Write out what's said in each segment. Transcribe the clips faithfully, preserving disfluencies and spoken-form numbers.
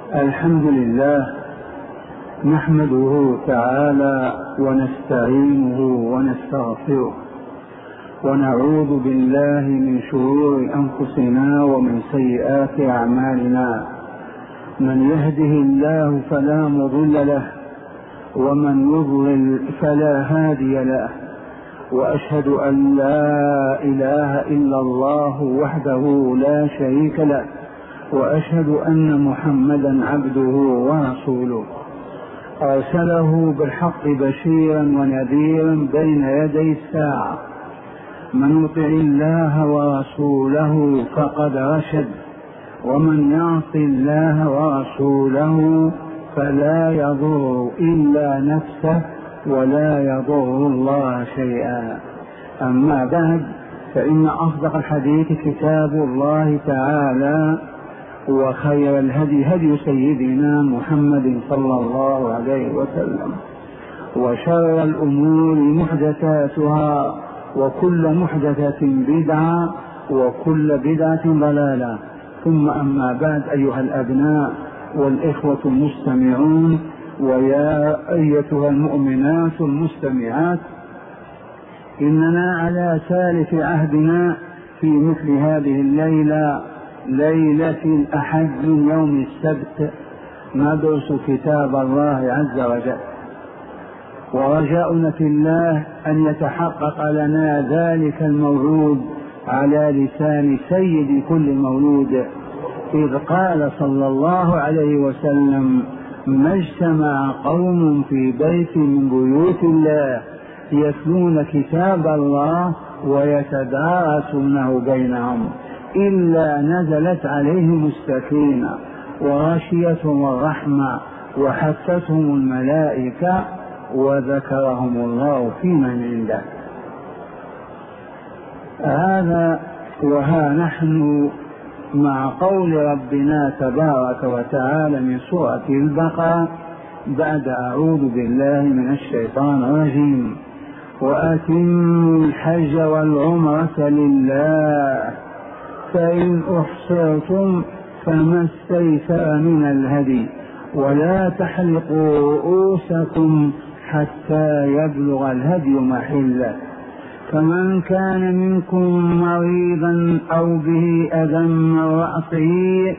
الحمد لله نحمده تعالى ونستعينه ونستغفره ونعوذ بالله من شرور أنفسنا ومن سيئات أعمالنا. من يهده الله فلا مضل له ومن يضلل فلا هادي له، وأشهد أن لا إله إلا الله وحده لا شريك له، وأشهد أن محمدا عبده ورسوله أرسله بالحق بشيرا ونذيرا بين يدي الساعة. من يطع الله ورسوله فقد رشد، ومن يعص الله ورسوله فلا يضر إلا نفسه ولا يضر الله شيئا. أما بعد، فإن أصدق الحديث كتاب الله تعالى، وخير الهدي هدي سيدنا محمد صلى الله عليه وسلم، وشر الأمور محدثاتها، وكل محدثة بدعة، وكل بدعة ضلالة. ثم أما بعد، أيها الأبناء والإخوة المستمعون، ويا أيتها المؤمنات المستمعات، إننا على سالف عهدنا في مثل هذه الليلة، ليلة الأحد من يوم السبت، ندرس كتاب الله عز وجل، ورجاؤنا في الله أن يتحقق لنا ذلك الموعود على لسان سيد كل مولود، إذ قال صلى الله عليه وسلم: ما اجتمع قوم في بيت من بيوت الله يتلون كتاب الله ويتدارسونه بينهم إلا نزلت عليهم السكينة وغشيتهم الرحمة وحفتهم الملائكة وذكرهم الله في من عنده. هذا وها نحن مع قول ربنا تبارك وتعالى من سورة البقرة بعد أعوذ بالله من الشيطان الرجيم: وأتموا الحج والعمرة لله فإن أحصرتم فما استيسر من الهدي ولا تحلقوا رؤوسكم حتى يبلغ الهدي محله، فمن كان منكم مريضا أو به أذى من رأسه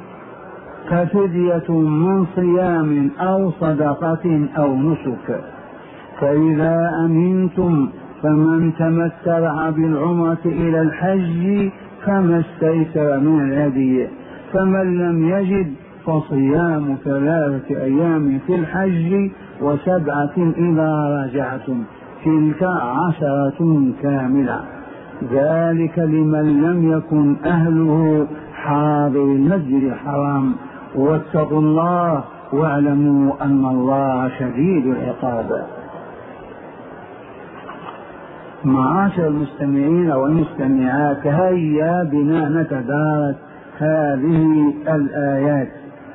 ففدية من صيام أو صدقة أو نسك، فإذا أمنتم فمن تمتع بالعمرة إلى الحج فما استيسر من الهدي، فمن لم يجد فصيام ثلاثة أيام في الحج وسبعة إذا رجعتم، تلك عشرة كاملة، ذلك لمن لم يكن أهله حاضر المسجد الحرام. واتقوا الله واعلموا أن الله شديد العقاب. معاشر المستمعين والمستمعات، هيا بنا نتدارس هذه الآيات،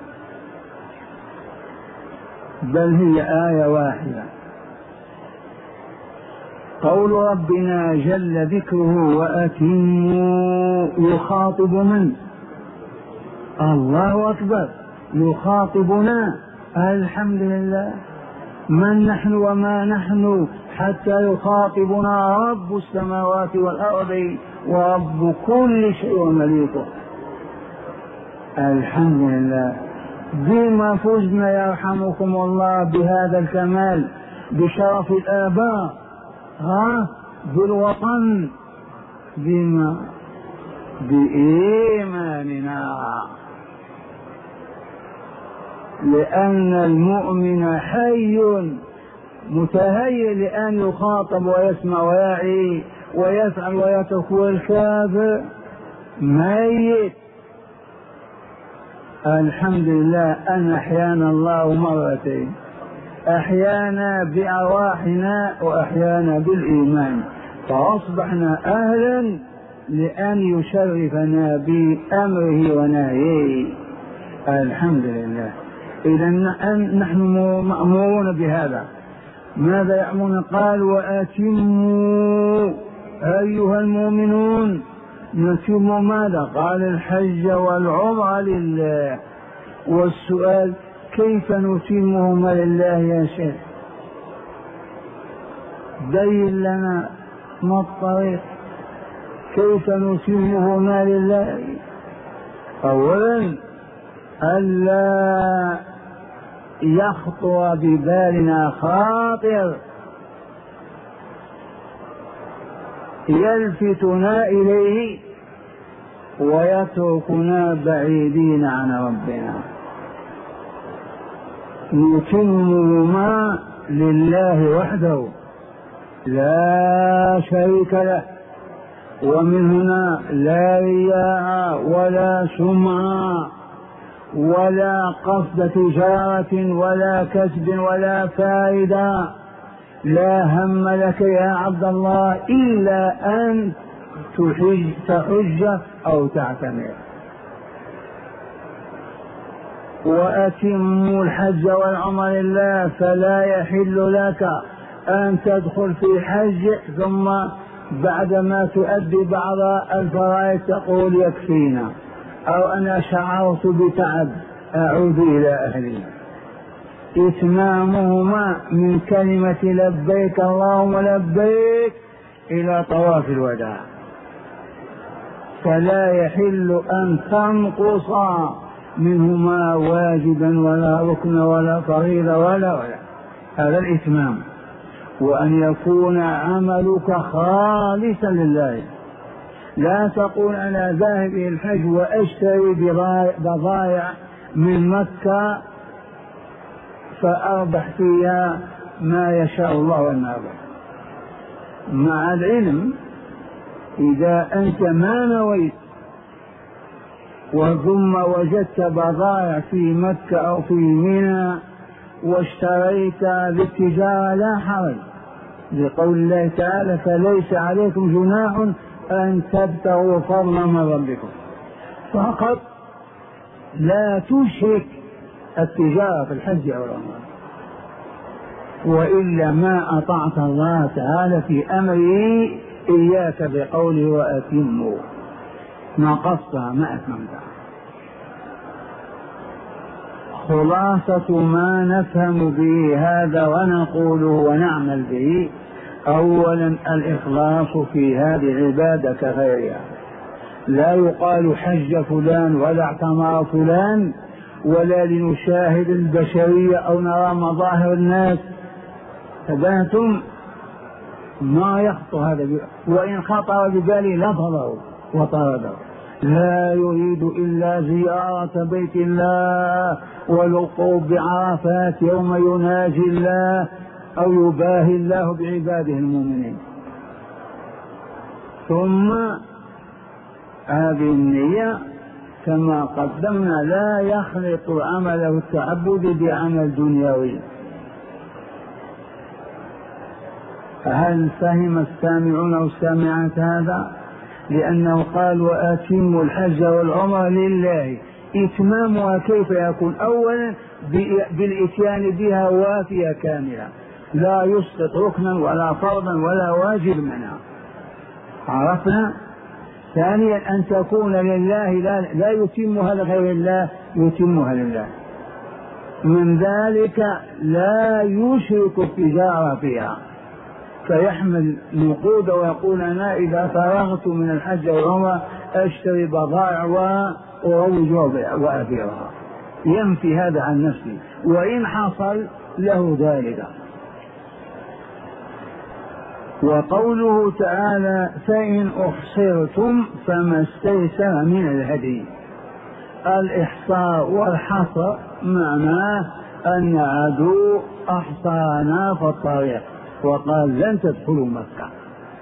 بل هي آية واحدة. قول ربنا جل ذكره: وأتموا، يخاطب من؟ الله أكبر، يخاطبنا. الحمد لله، من نحن وما نحن حتى يخاطبنا رب السماوات والأرض ورب كل شيء ومليكه. الحمد لله، بما فزنا يرحمكم الله بهذا الكمال، بشرف الآباء، ها بالوطن، بما بإيماننا، لأن المؤمن حي متهيئ لأن يخاطب ويسمع ويعي ويفعل ويترك، والكافر ميت. الحمد لله أن أحيانا الله مرتين، أحيانا بأرواحنا وأحيانا بالإيمان، فأصبحنا أهلا لأن يشرفنا بأمره ونهيه. الحمد لله. إذا نحن مأمورون بهذا. ماذا يأمرون؟ قال: وأتموا أيها المؤمنون. نتم ماذا؟ قال: الحج والعمرة لله. والسؤال كيف نتمهما لله يا شيخ؟ بين لنا ما الطريق، كيف نتمهما لله؟ أولا ألا يخطر ببالنا خاطر يلفتنا إليه ويتركنا بعيدين عن ربنا. نتمهما لله وحده لا شريك له، ومن هنا لا رياء ولا سمعة ولا قصد تجارة ولا كسب ولا فائدة. لا هم لك يا عبد الله إلا أن تحج, تحج أو تعتمر. وأتموا الحج والعمر لله، فلا يحل لك أن تدخل في حج ثم بعدما تؤدي بعض الفرائض تقول يكفينا، أو أنا شعرت بتعب أعود إلى أهلي. إتمامهما من كلمة لبيك اللهم لبيك إلى طواف الوداع، فلا يحل أن تنقص منهما واجبا ولا ركن ولا فريضة ولا ولا هذا الإتمام. وأن يكون عملك خالصا لله، لا تقول أنا ذاهب إلى الحج وأشتري بضائع من مكة فأربح فيها ما يشاء الله أن أربح، مع العلم إذا أنت ما نويت وثم وجدت بضائع في مكة أو في منى واشتريت للتجارة لا حرج، لقول الله تعالى فليس عليكم جناح أن تبتغوا فضلا من ربكم، فقط لا تشرك التجارة في الحج أو العمرة، وإلا ما أطعت الله تعالى في أمره إياك بقوله وأتموا، نقصتها ما أتممتها. خلاصة ما نفهم به هذا ونقوله ونعمل به: أولا الإخلاص في هذه العبادة كغيرها، لا يقال حج فلان ولا اعتمر فلان ولا لنشاهد البشرية أو نرى مظاهر الناس، فباتم ما يخطر هذا، وإن خطر ببالي لفظه وطرده. لا يريد إلا زيارة بيت الله والوقوف بعرفات يوم يناجي الله أو يباهي الله بعباده المؤمنين. ثم هذه النية كما قدمنا لا يخلط عمله التعبد بعمل دنيوي. هل فهم السامعون والسامعات هذا؟ لأنه قال وأتموا الحج والعمرة لله. إتمامها كيف يكون؟ أولا بالإتيان بها وافية كاملة، لا يسقط ركنا ولا فرضا ولا واجب منها، عرفنا. ثانيا أن تكون لله، لا, لا يتمها لغير الله، يتمها لله. من ذلك لا يشرك التجارة فيها، فيحمل نقود ويقول أنا إذا فرغت من الحج والعمرة أشتري بضائع وأروج وأبيعها، ينفي هذا عن نفسه، وإن حصل له ذلك. وقوله تعالى فإن أحصرتم فما استيسر من الهدي، الإحصار والحصر معناه أن عدو أحصانا في الطريق وقال لن تدخلوا مكة،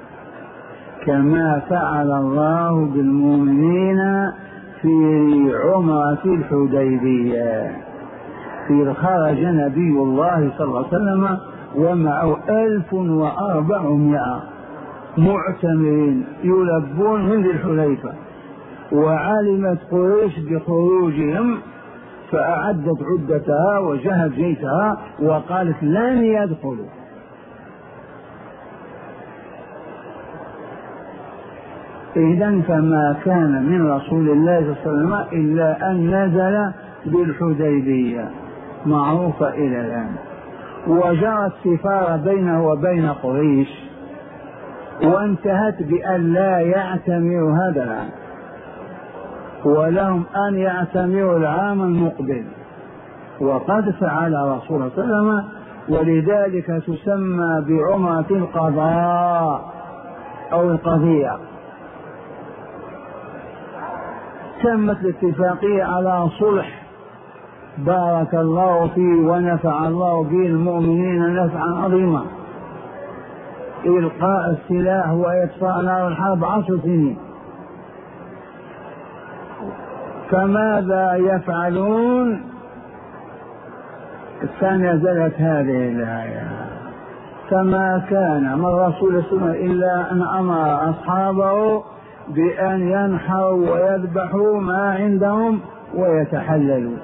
كما فعل الله بالمؤمنين في عمرة الحديبية، إذ خرج نبي الله صلى الله عليه وسلم ومعه ألف وأربعمائة معتمرين يلبون من ذي الحليفة، وعلمت قريش بخروجهم فأعدت عدتها وجهت جيشها وقالت لن يدخلوا. إذن فما كان من رسول الله صلى الله عليه وسلم إلا أن نزل بالحديبية معروفة إلى الآن، وجرت سفارة بينه وبين قريش وانتهت بأن لا يعتمروا هذا العام، ولهم أن يعتمروا العام المقبل، وقد فعل رسول الله صلى الله عليه وسلم، ولذلك تسمى بعمرة القضاء أو القضية. تمت الاتفاقية على صلح بارك الله فيه ونفع الله به المؤمنين نفعا عظيما، إلقاء السلاح وإطفاء نار الحرب عشر سنين. فماذا يفعلون؟ فنزلت هذه الآية: فما كان من رسول الله إلا أن أمر أصحابه بأن ينحروا ويذبحوا ما عندهم ويتحللوا.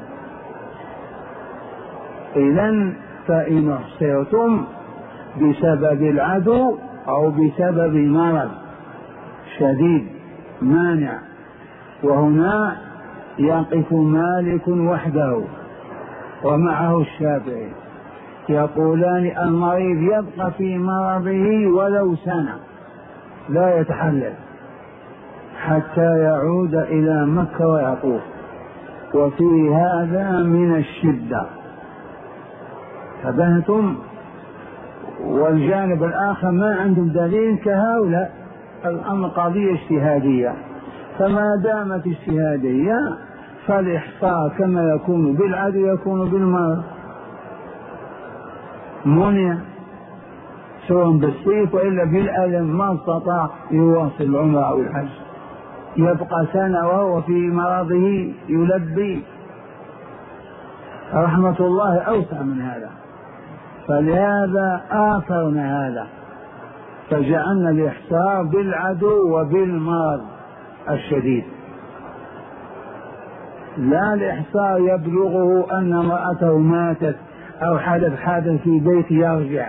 إذن فإن احصرتم بسبب العدو أو بسبب مرض شديد مانع، وهنا يقف مالك وحده ومعه الشافعي يقولان المريض يبقى في مرضه ولو سنة لا يتحلل حتى يعود إلى مكة ويطوف، وفي هذا من الشدة. فبهتم. والجانب الآخر ما عندهم دليل كهؤلاء، الأمر قضية اجتهادية، فما دامت اجتهادية فالإحصاء كما يكون بالعدو يكون بالمرض، منع سواء بالسيف وإلا بالألم، ما استطاع يواصل العمرة أو الحج، يبقى سنة وهو في مرضه يلبي. رحمة الله أوسع من هذا، فلهذا آثرنا هذا، فجعلنا الإحصار بالعدو وبالمرض الشديد، لا الإحصار يبلغه أن امرأته ماتت أو حدث حادث في بيت يرجع،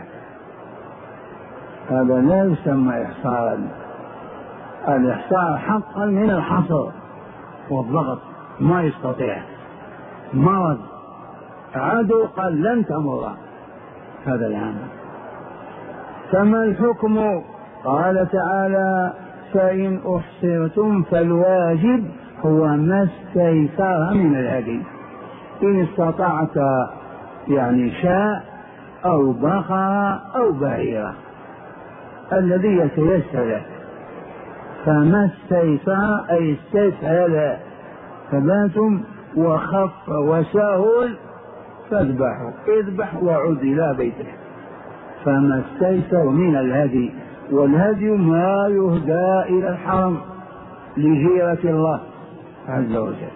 هذا لا يسمى إحصارا. الإحصار حقا من الحصر والضغط، ما يستطيع، مرض عدو قال لن تمر هذا العام. فما الحكم؟ قال تعالى: فإن أحصرتم فالواجب هو ما استيسر من الهدي، إن استطعت يعني شاء أو بقرة أو بعيرة الذي يتيسر له، فما استيسر أي استسهل فباتم وخف وسهل فاذبحوا، اذبح وعد إلى بيته. فما استيسر من الهدي، والهدي ما يهدى إلى الحرم لجيرة الله عز وجل،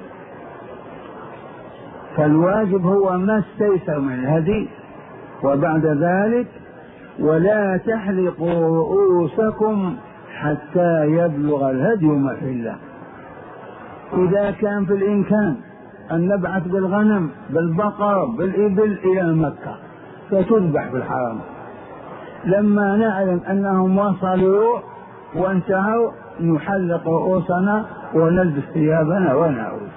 فالواجب هو ما استيسر من الهدي. وبعد ذلك: ولا تحلقوا رؤوسكم حتى يبلغ الهدي محله. إذا كان في الإمكان أن نبعث بالغنم بالبقر بالإبل إلى مكة فتذبح في الحرم، لما نعلم أنهم وصلوا وانتهوا نحلق رؤوسنا ونلبس ثيابنا ونعود،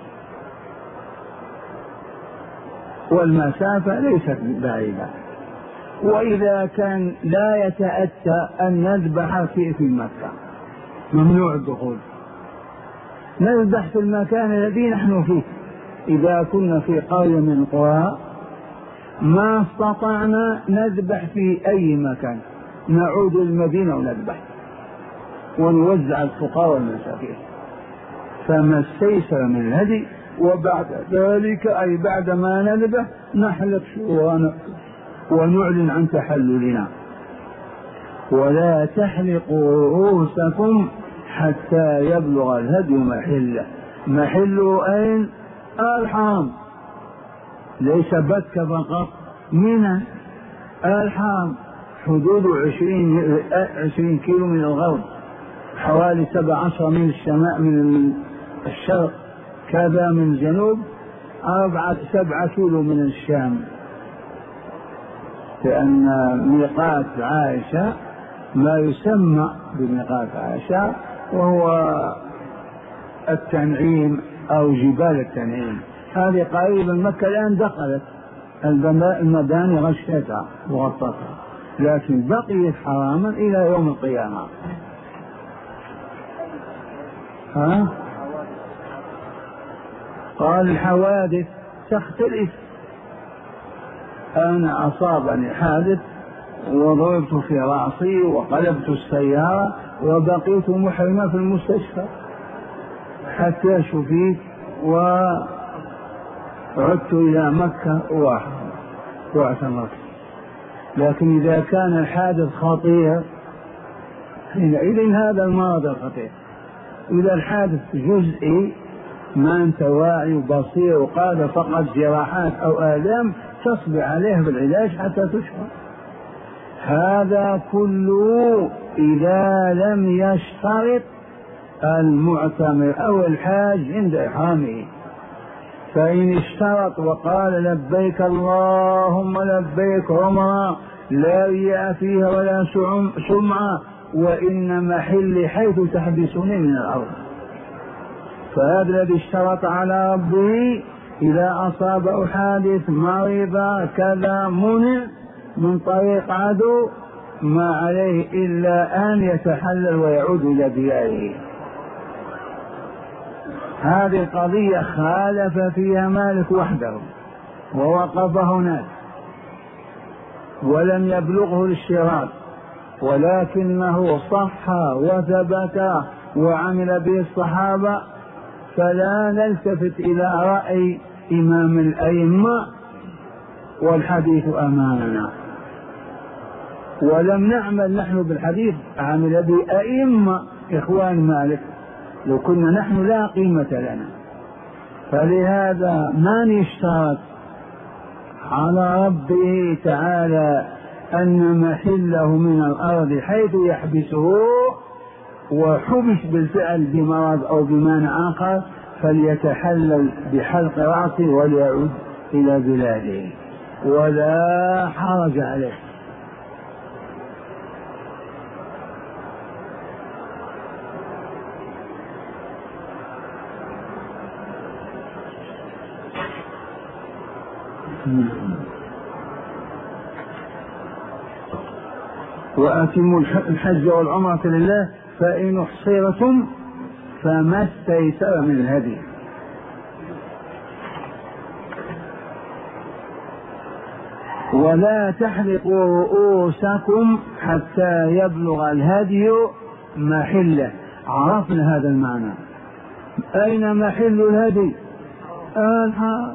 والمسافة ليست بعيدة. وإذا كان لا يتأتى أن نذبح في في مكة ممنوع الدخول، نذبح في المكان الذي نحن فيه. إذا كنا في قرية من القرى ما استطعنا نذبح في أي مكان، نعود المدينة ونذبح ونوزع الفقراء والمساكين. فما استيسر من الهدي، وبعد ذلك أي بعد ما نذبح نحلق شعورنا ونعلن عن تحللنا. ولا تحلقوا رؤوسكم حتى يبلغ الهدي محله. محله أين؟ الحرم، ليس بكة فقط، من الحرم حدود عشرين, عشرين كيلو من الغرب، حوالي سبع عشر من الشمال من الشرق، كذا من الجنوب أربعة سبعة كيلو من الشام. لأن ميقات عائشة ما يسمى بميقات عائشة وهو التنعيم أو جبال التنعيم، هذه قريبا مكة الآن دخلت المباني غشتها وغطتها، لكن بقيت حراما إلى يوم القيامة. ها؟ قال الحوادث تختلف. أنا أصابني حادث وضربت في رأسي وقلبت السيارة وبقيت محرمة في المستشفى حتى شفيت وعدت إلى مكة واعتمرت. لكن إذا كان الحادث خطير حينئذ هذا المرض الخطير. إذا الحادث جزئي ما أنت واعي وبصير وقال فقط جراحات أو آلام تصبر عليه بالعلاج حتى تشفى. هذا كله إذا لم يشترط المعتمر أو الحاج عند إحرامه. فإن اشترط وقال لبيك اللهم لبيك عمرة لا رياء فيها ولا سمعة وإن محل حيث تحبسني من الأرض، فهذا الذي اشترط على ربه إذا أصابه حادث مريض كذا منع من طريق عدو ما عليه إلا أن يتحلل ويعود إلى دياره. هذه القضية خالف فيها مالك وحده ووقف هناك ولم يبلغه الاشتراط، ولكنه صح وثبت وعمل به الصحابة، فلا نلتفت إلى رأي إمام الأئمة والحديث أمامنا. ولم نعمل نحن بالحديث، عمل به أئمة إخوان مالك، لو كنا نحن لا قيمة لنا. فلهذا ما نشترط على ربه تعالى أن محله من الأرض حيث يحبسه وحبس بالفعل بمرض أو بمانع آخر فليتحلل بحلق رأسه وليعود إلى بلاده ولا حرج عليه. وأتموا الحج والعمرة لله فإن احصرتم فما استيسر من الهدي. ولا تحلقوا رؤوسكم حتى يبلغ الهدي محله. عرفنا هذا المعنى. أين محل الهدي؟ الحرم.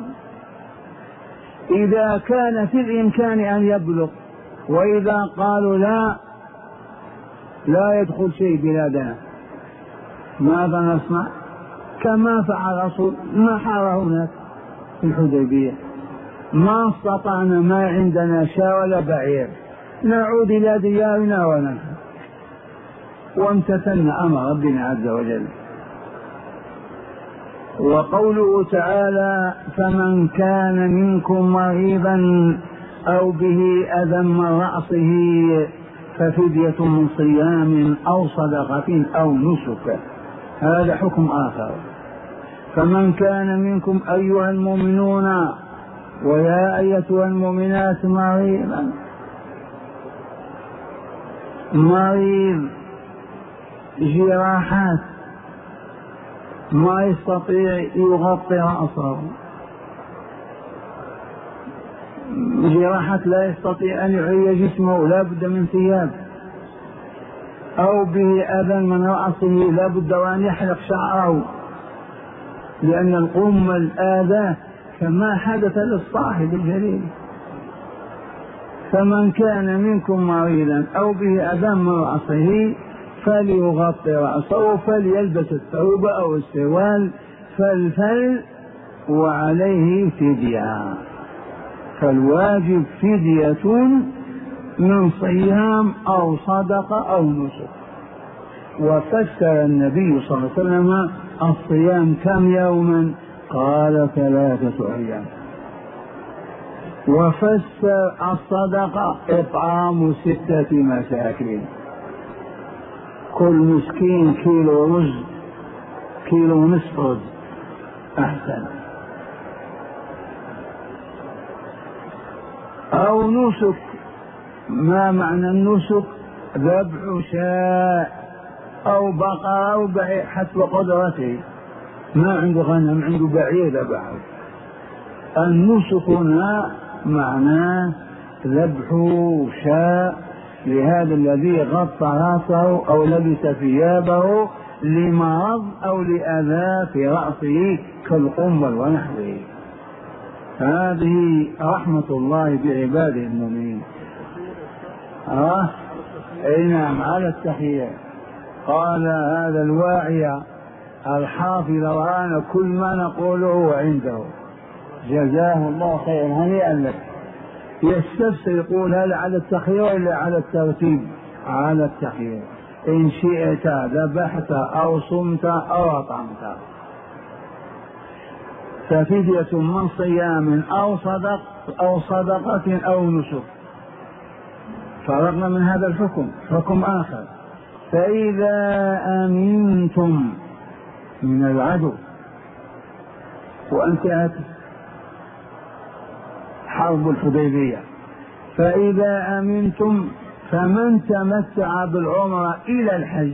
إذا كان في الإمكان أن يبلغ، وإذا قالوا لا لا يدخل شيء بلادنا ماذا نصنع؟ كما فعل رسول ما حار هناك في الحديبية، ما استطعنا ما عندنا شاة ولا بعير نعود إلى ديارنا وننهى، وامتثلنا أمر ربنا عز وجل. وقوله تعالى فمن كان منكم مريضا أو به أذى من رأسه ففدية من صيام أو صدقة أو نسك، هذا حكم آخر. فمن كان منكم أيها المؤمنون ويا أيتها المؤمنات مريضا، مريض جراحات ما يستطيع يغطي رأسه، جراحة لا يستطيع أن يعي جسمه لا بد من ثياب، أو به أذى من رأسه لا بد وأن يحلق شعره، لأن القم الآذى كما حدث للصاحب الجليل. فمن كان منكم مريضا أو به أذى من رأسه فليغطي رأسه فليلبس الثوب أو السروال فالفل وعليه فدية، فالواجب فدية من صيام أو صدقة أو نسك. وفسر النبي صلى الله عليه وسلم الصيام كم يوما؟ قال ثلاثة أيام. وفسر الصدقة إطعام ستة مساكين، كل مسكين كيلو رز، كيلو نصف رز أحسن. أو نسك. ما معنى النسك؟ ذبح شاء أو بقرة أو بعير حسب قدرته، ما عنده غنم عنده بعير ذبحه. النسك هنا معناه ذبح شاء لهذا الذي غطى راسه أو لبس ثيابه لمرض أو لأذى في رأسه كالقنبل ونحوه. هذه رحمة الله بعباده المؤمنين. آه أي نعم على التحية. قال هذا الواعي الحافظ ورانا كل ما نقوله عنده، جزاه الله خيرا، هنيئا لك. يستفسر يقول هل على التخيير ولا على الترتيب؟ على التخيير. إن شئت ذبحت أو صمت أو أطعمت ففدية من صيام أو صدق أو صدقة أو نسك. فرغنا من هذا الحكم حكم آخر. فإذا أمنتم من العدو وانتهت حرب الحديبية، فإذا أمنتم فمن تمتع بالعمرة إلى الحج،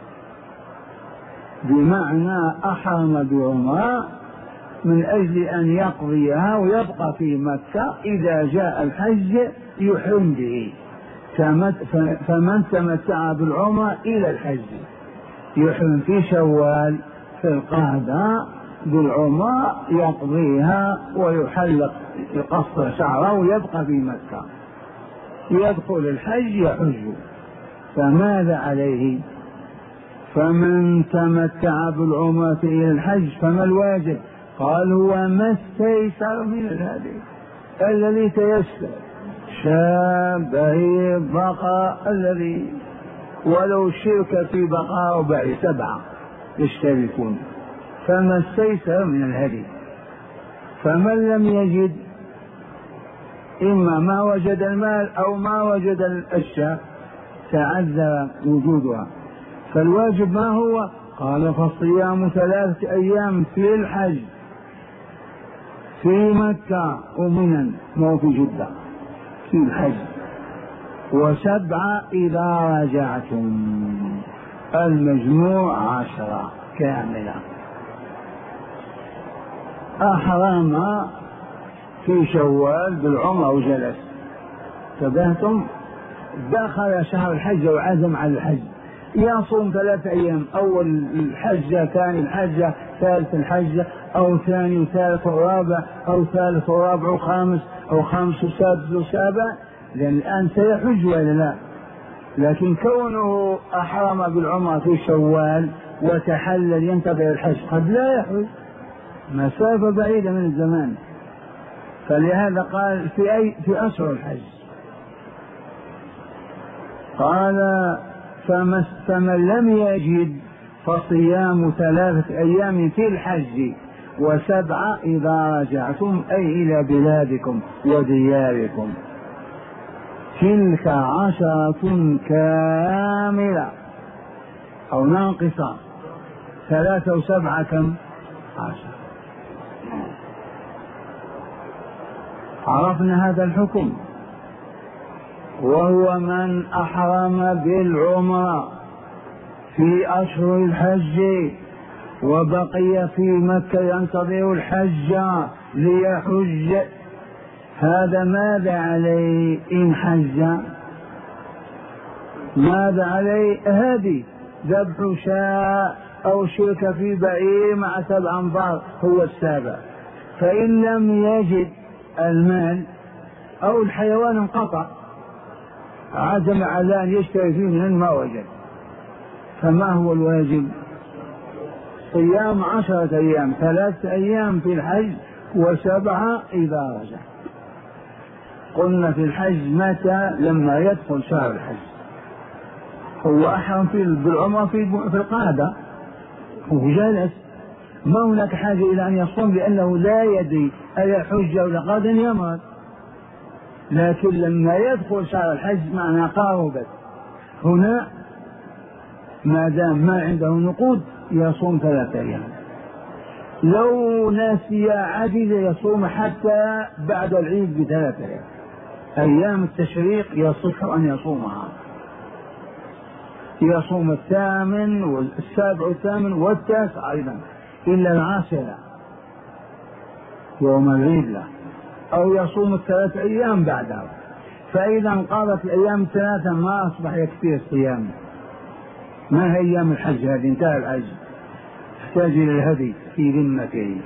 بمعنى أحرم بعمرة من أجل أن يقضيها ويبقى في مكة، إذا جاء الحج يحرم به. فمن تمتع بالعمرة إلى الحج يحرم في شوال في القعدة بالعمرة، يقضيها ويحلق يقصر شعره ويبقى في مكة، يدخل الحج يحج. فماذا عليه؟ فمن تمتع بالعمرة إلى الحج فما الواجب؟ قال هو ما استيسر من الهدي، الذي تيسر، شاة بعير بقرة، الذي ولو شرك في بقرة وبعير سبعة يشتركون، فما استيسر من الهدي. فمن لم يجد إما ما وجد المال أو ما وجد الأشياء تعذر وجودها، فالواجب ما هو؟ قال فالصيام ثلاثة أيام في الحج في مكة ومنى، مو في جدة، في الحج، وسبعة إذا رجعتم، المجموع عشرة كاملة. أحرم في شوال بالعمرة وجلس، تبهتم، دخل شهر الحج وعزم على الحج، يصوم ثلاثة أيام، أول الحجة ثاني الحجة ثالث الحجة أو ثاني وثالث ورابع أو ثالث ورابع وخامس أو خامس وسادس وسابع، لأن الآن سيحج ولا لا. لكن كونه أحرم بالعمرة في شوال وتحلل ينتظر الحج قد لا يحج، مسافة بعيدة من الزمان، فلهذا قال في أي في أشهر الحج. قال فمن لم يجد فصيام ثلاثة أيام في الحج وسبعة إذا رجعتم، أي إلى بلادكم ودياركم، تلك عشرة كاملة أو ناقصة، ثلاثة وسبعة كم؟ عشرة. عرفنا هذا الحكم. وهو من أحرم بالعمرة في أشهر الحج وبقي في مكة ينتظر الحج ليحج، هذا ماذا عليه إن حج؟ ماذا عليه؟ هدي، ذبح شاء أو شرك في بعير مع سبع أنفار هو السابع. فإن لم يجد المال أو الحيوان انقطع، عزم على أن يشتري فيه من ما وجد، فما هو الواجب؟ صيام عشرة أيام، ثلاثة أيام في الحج وسبعة إذا رجع. قلنا في الحج متى؟ لما يدخل شهر الحج. هو أحرم في بالعمرة في القعدة وجلس، ما هناك حاجة إلى أن يصوم لأنه لا يدري أيحج أو لقد يمرض. لكن لما يدخل شهر الحج معنى قاربت، هنا ما دام ما عنده نقود يصوم ثلاثة أيام، لو نسي عجز يصوم حتى بعد العيد بثلاثة أيام، أيام التشريق يصح أن يصومها، يصوم الثامن والسابع والثامن والتاسع أيضا، إلا العاشرة يوم العيد له، أو يصوم الثلاث أيام بعدها. فإذا انقضت الأيام الثلاثة ما أصبح يكفي الصيام، ما هي أيام الحج هذه؟ انتهى الحج، يحتاج إلى الهدي في ذمته.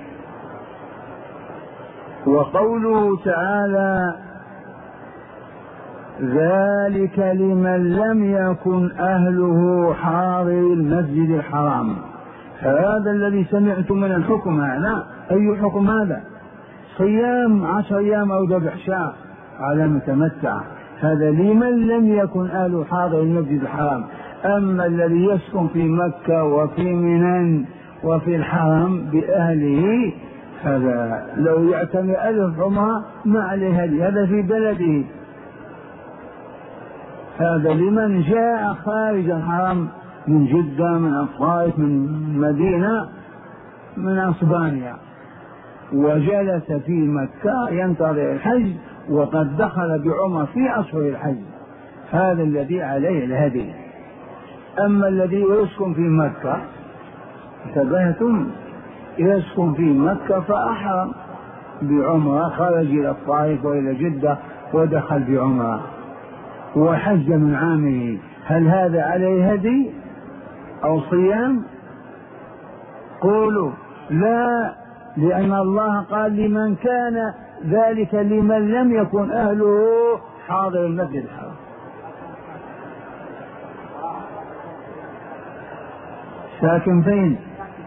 وقوله تعالى ذلك لمن لم يكن أهله حاضر المسجد الحرام، هذا الذي سمعتم من الحكم هذا. أي حكم هذا؟ صيام عشر أيام أو ذبح شاة على متمتع، هذا لمن لم يكن أهله حاضر المسجد الحرام. أما الذي يسكن في مكة وفي منى وفي الحرم بأهله، هذا لو يعتمد ألف عمرة ما عليه هذه، هذا في بلده. هذا لمن جاء خارج الحرم من جدة، من الطائف، من مدينة، من أسبانيا، وجلس في مكة ينتظر الحج وقد دخل بعمرة في أشهر الحج، هذا الذي عليه الهدي. أما الذي يسكن في مكة، انتبهتم، يسكن في مكة فأحرم بعمرة، خرج إلى الطائف وإلى جدة ودخل بعمرة وحج من عامه، هل هذا عليه هدي أو صيام؟ قولوا لا، لأن الله قال لمن كان ذلك لمن لم يكن أهله حاضر المسجد الحرام. ساكن فين؟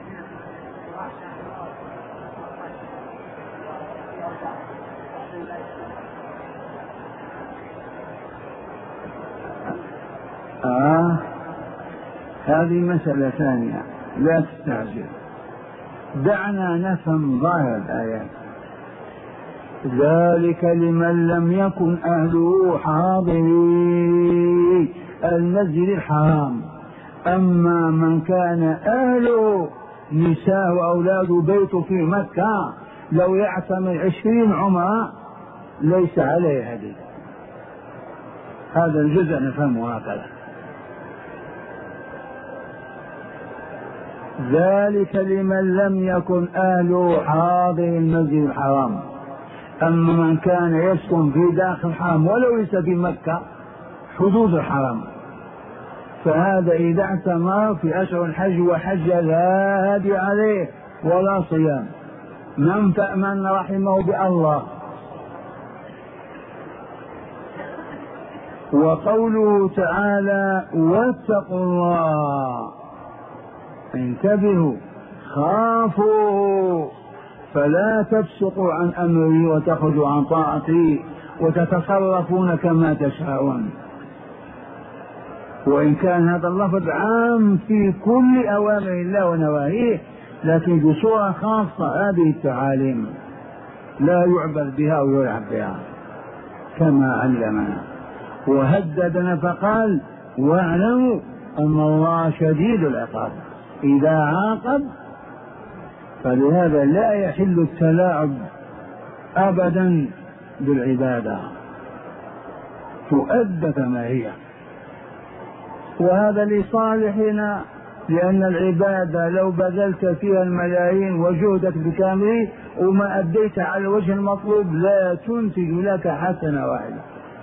آه هذه مسألة ثانية، لا تستعجل، دعنا نفهم ظاهر الآيات. ذلك لمن لم يكن أهله حاضري المسجد الحرام، أما من كان أهله نساء وأولاد بيته في مكة لو يعتمر عشرين عمرة ليس عليه هدي. هذا الجزء نفهمه هكذا. ذلك لمن لم يكن أهله حاضر المسجد الحرام، أما من كان يسكن في داخل الحرم ولو ليس في مكة حدود الحرم، فهذا إذا اعتمر في أشهر الحج وحج لا هدي عليه ولا صيام. من فأمن رحمه بالله. وقوله تعالى واتقوا الله، انتبهوا، خافوا فلا تفسقوا عن أمري وتخرجوا عن طاعتي وتتصرفون كما تشاءون. وإن كان هذا اللفظ عام في كل أوامر الله ونواهيه، لكن بصورة خاصة هذه التعاليم لا يعبد بها ويلعب بها كما علمنا. وهددنا فقال واعلموا أن الله شديد العقاب إذا عاقب. فلهذا لا يحل التلاعب أبدا بالعبادة، تؤدى كما هي، وهذا لصالحنا، لأن العبادة لو بذلت فيها الملايين وجهدك بكامله وما أديت على الوجه المطلوب لا تنتج لك حسنة واحدة،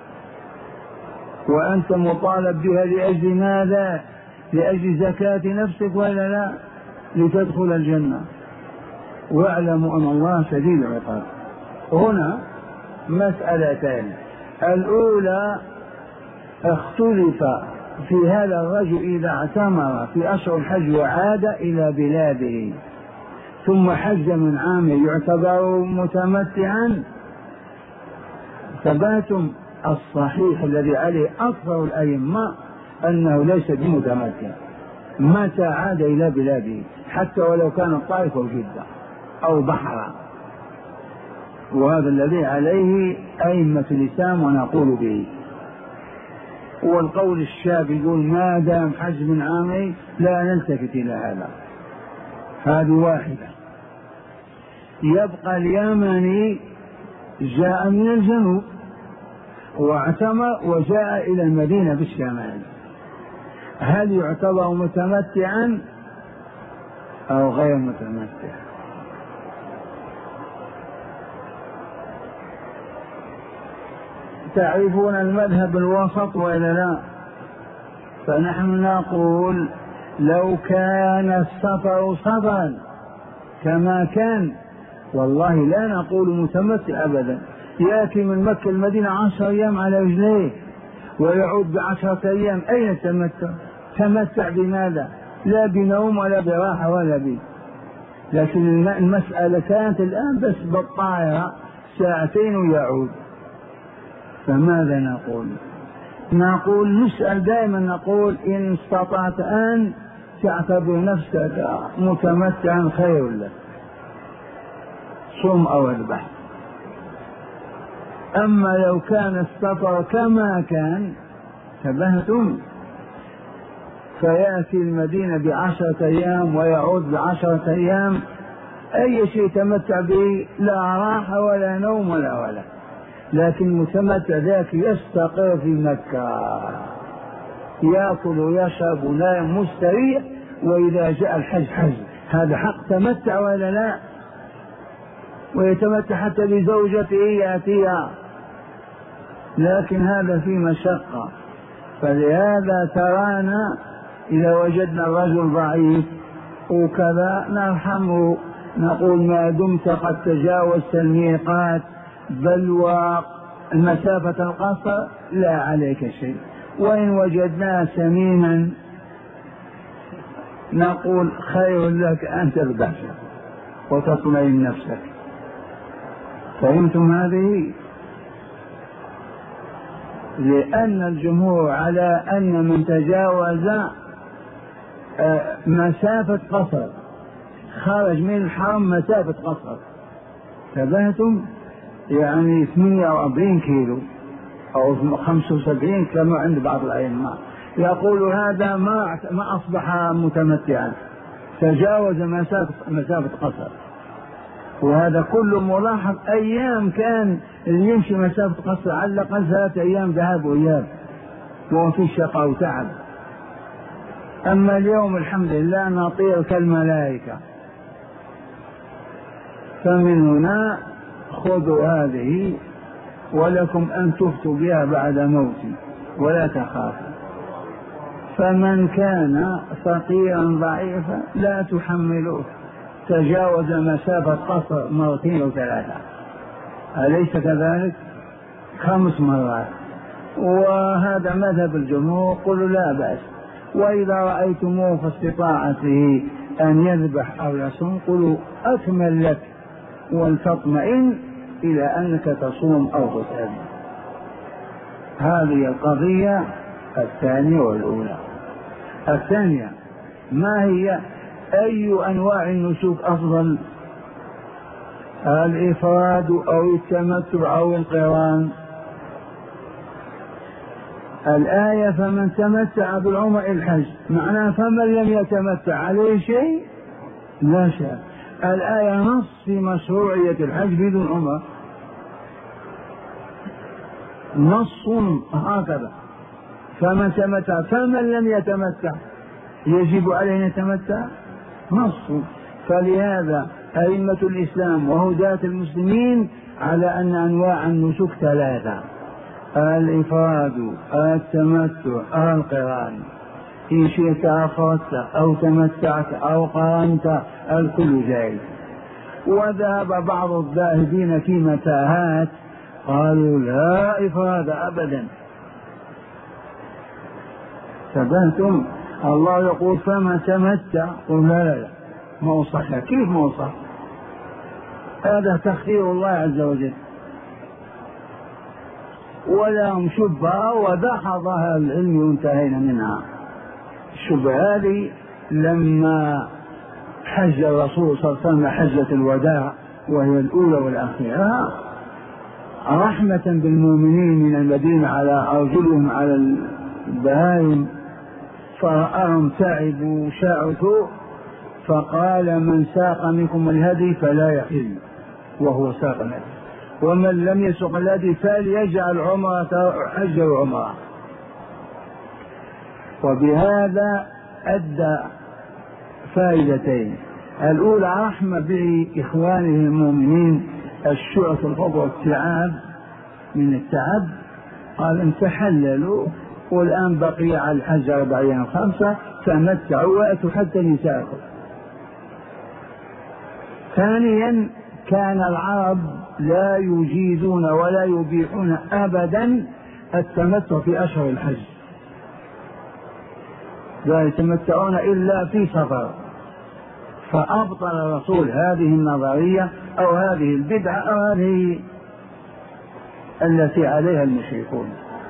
وأنت مطالب بها لأجل ماذا؟ لأجل زكاة نفسك ولا لا؟ لتدخل الجنة. واعلموا أن الله شديد العقاب. هنا مسألتان، الأولى اختلف في هذا الرجل إذا اعتمر في أشهر الحج وعاد إلى بلاده ثم حج من عامه يعتبر متمتعا. ثباتم الصحيح الذي عليه أكثر الأئمة أنه ليس بمتمتع متى عاد إلى بلاده، حتى ولو كان الطائف أو جدة أو بحرا، وهذا الذي عليه أئمة الإسلام ونقول به. والقول الشاذ يقول ما دام حج من عامه لا نلتفت إلى هذا. هذه واحدة. يبقى اليمني جاء من الجنوب واعتمر وجاء إلى المدينة بالشمال، هل يعتبر متمتعا أو غير متمتع؟ تعرفون المذهب الوسط وإلا لا؟ فنحن نقول لو كان السفر سفرا كما كان والله لا نقول متمتع أبدا. يأتي من مكة المدينة عشر أيام على رجليه ويعود بعشرة أيام، أين التمتع؟ تمتع بماذا؟ لا بنوم ولا براحة ولا بي. لكن المسألة كانت الآن بس بالطائرة ساعتين ويعود. فماذا نقول؟ نقول نسأل دائما، نقول إن استطعت أن تعتبر نفسك متمتعا خير لك، صم أو اذبح. أما لو كان السفر كما كان تبهتم، فيأتي المدينة بعشرة أيام ويعود بعشرة أيام، أي شيء تمتع به، لا راحة ولا نوم ولا ولا. لكن متمتع ذاك يستقر في مكة، يأكل ويشرب ونائم مستريح، وإذا جاء الحج حج. هذا حق تمتع ولا لا؟ ويتمتع حتى بزوجته يأتيها، لكن هذا في مشقة. فلهذا ترانا إذا وجدنا الرجل ضعيف وكذا نرحمه، نقول ما دمت قد تجاوزت الميقات بل ومسافة القصر لا عليك شيء. وإن وجدناه سمينا نقول خير لك أن تذبحه وتطمئن نفسك. فهمتم هذه؟ لأن الجمهور على أن من تجاوز مسافة قصر خرج من الحرم مسافة قصر، تبهتم؟ يعني ثمانية وأربعين كيلو أو خمسة وسبعين كما عند بعض الأئمة، يقول هذا ما ما أصبح متمتعا، تجاوز مسافة مسافة قصر. وهذا كله ملاحظ. أيام كان اللي يمشي مسافة قصر على الأقل ثلاثة أيام ذهاب وإياب وهو في شقاء وتعب. أما اليوم الحمد لله نطير كالملائكة. فمن هنا خذوا هذه ولكم أن تفتوا بها بعد موتي ولا تخافوا. فمن كان فقيرا ضعيفا لا تحملوه، تجاوز مسافة قصر مرتين أو ثلاثة، أليس كذلك؟ خمس مرات. وهذا مذهب الجمهور، قلوا لا بأس. وإذا رأيتموه في استطاعته أن يذبح أو يصوم قلوا أكمل لك ولتطمئن إلى أنك تصوم أو تسأل. هذه القضية الثانية والأولى. الثانية ما هي؟ أي أنواع النسك أفضل، الإفراد أو التمتع أو القران؟ الآية فمن تمتع بالعمر الحج، معناه فمن لم يتمتع عليه شيء لا شيء. الآية نص في مشروعية الحج بدون عمر، نص هكذا. فمن تمتع، فمن لم يتمتع يجب عليه أن يتمتع، نص. فلهذا أئمة الإسلام وهداة المسلمين على أن أنواع النسك ثلاثة: الإفراد، التمتع، القران. إن شئت أفردت أو تمتعت أو قارنت، الكل جائز. وذهب بعض الذاهبين في متاهات قالوا لا إفراد أبدا. تبهتم؟ الله يقول فما تمتع، قل لا لا لا ما هو صح. كيف ما هو صح؟ هذا تخيير الله عز وجل. ولهم شبهة ودحضها العلم وانتهينا منها. الشبهة هذه لما حج الرسول صلى الله عليه وسلم حجة الوداع وهي الأولى والأخيرة رحمة بالمؤمنين من المدينة على أرجلهم على البهائم، فرأهم تعبوا شعثوا فقال من ساق منكم الهدي فلا يحل، وهو ساق الهدي. ومن لم يسق الهدي فليجعل عمرة حج وعمرة. وبهذا أدى فائدتين: الأولى رحمة بإخوانه المؤمنين، الشعث الفضل والتعب من التعب، قال ان تحللوا والآن بقي على الحج أربع أيام خمسة تمتعوا وأتوا حتى نساءكم. ثانيا كان العرب لا يجيزون ولا يبيحون أبدا التمتع في أشهر الحج، لا يتمتعون إلا في سفر، فأبطل الرسول هذه النظرية أو هذه البدعة أو هذه التي عليها المشركون.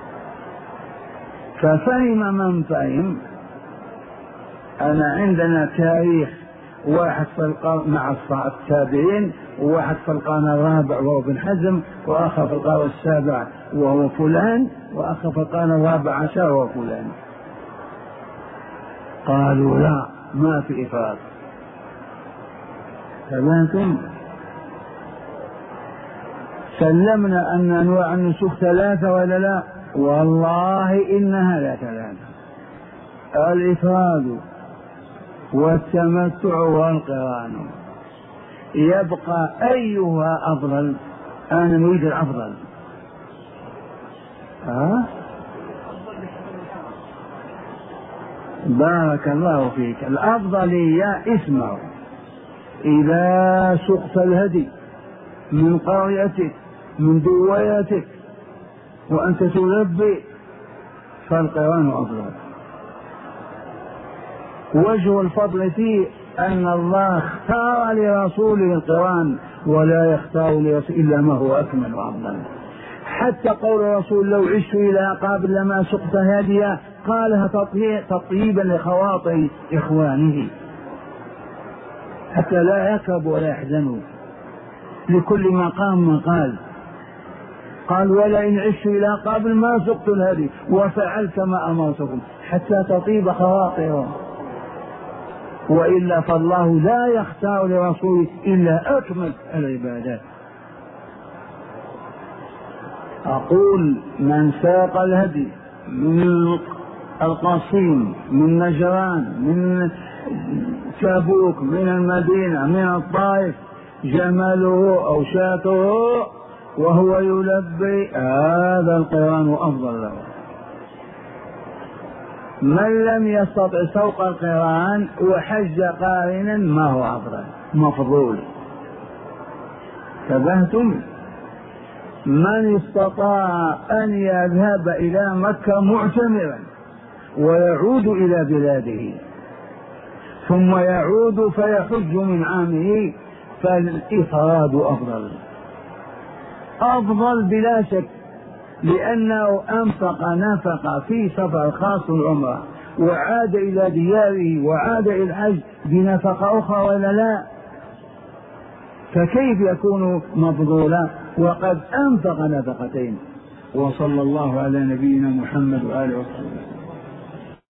ففهم من فهم أنا عندنا تاريخ واحد في القرن مع التابعين، وواحد في القرن الرابع وهو ابن حزم، وآخر في القرن السابع وهو فلان، وآخر في القرن الرابع عشر وهو فلان. قالوا لا، ما في إفراط. فمانتم سلمنا أن أنواع النسك ثلاثة ولا لا؟ والله إنها لا ثلاثة: الإفراد والتمتع والقران. يبقى أيها أفضل؟ أنا نريد الأفضل. أه؟ بارك الله فيك. الأفضلية اسمعوا: إذا سقت الهدي من قريتك من دويتك وأنت تلبي فالقران أفضل. وجه الفضل فيه أن الله اختار لرسوله القران ولا يختار لرسوله إلا ما هو أكمل وأفضل. حتى قول الرسول: لو عشت إلى قابل لما سقت هاديا، قالها تطيبا لخواطر إخوانه حتى لا يكربوا ولا يحزنوا. لكل مقام مقال. قال: ولئن عشت إلى قابل ما سقت الهدي وفعلت ما أمرتكم، حتى تطيب خواطرهم. وإلا فالله لا يختار لرسوله إلا أكمل العبادات. أقول: من ساق الهدي من القصيم من نجران من تبوك من المدينة من الطائف جمله أو شاته وهو يلبي، هذا القران أفضل له. من لم يستطع سوق القران وحج قارنا ما هو أفضل؟ مفضول. تبهتم؟ من استطاع أن يذهب إلى مكة معتمرا ويعود إلى بلاده ثم يعود فيحج من عامه فالإفراد أفضل. أفضل بلا شك، لأنه أنفق نفق في سفر خاص العمرة وعاد إلى دياره وعاد إلى الحج بنفقة أخرى ولا لا؟ فكيف يكون مفضولا وقد أنفق نفقتين؟ وصلى الله على نبينا محمد وآله وصحبه.